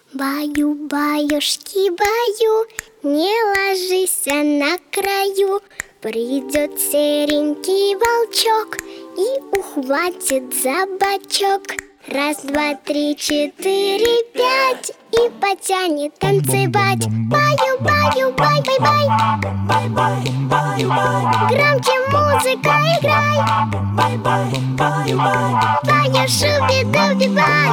Баю-баюшки, баю, не ложись на краю. Придет серенький волчок и ухватит за бочок. Раз, два, три, четыре, пять, и потянет танцевать. Баю-баю, бай-бай-бай, громче музыка играй. Баю-шуби-дуби-бай,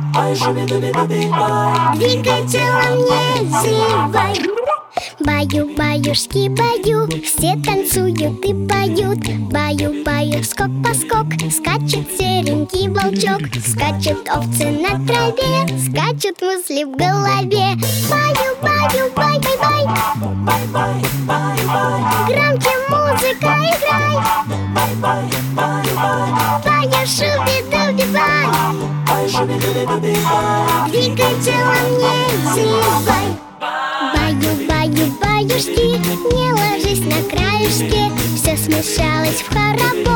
двигай телом, не зевай. Баю-баюшки, баю, все танцуют и поют. Баю-баю, скок-поскок, скачет серенький волчок. Скачут овцы на траве, скачут мысли в голове. Баю-баю, бай-бай-бай, громче музыка играй. Баю-шуби-дуби-бай, двигай телом, не зевай. Баю-баю-баюшки, не ложись на краюшке. Все смешалось в хоровод.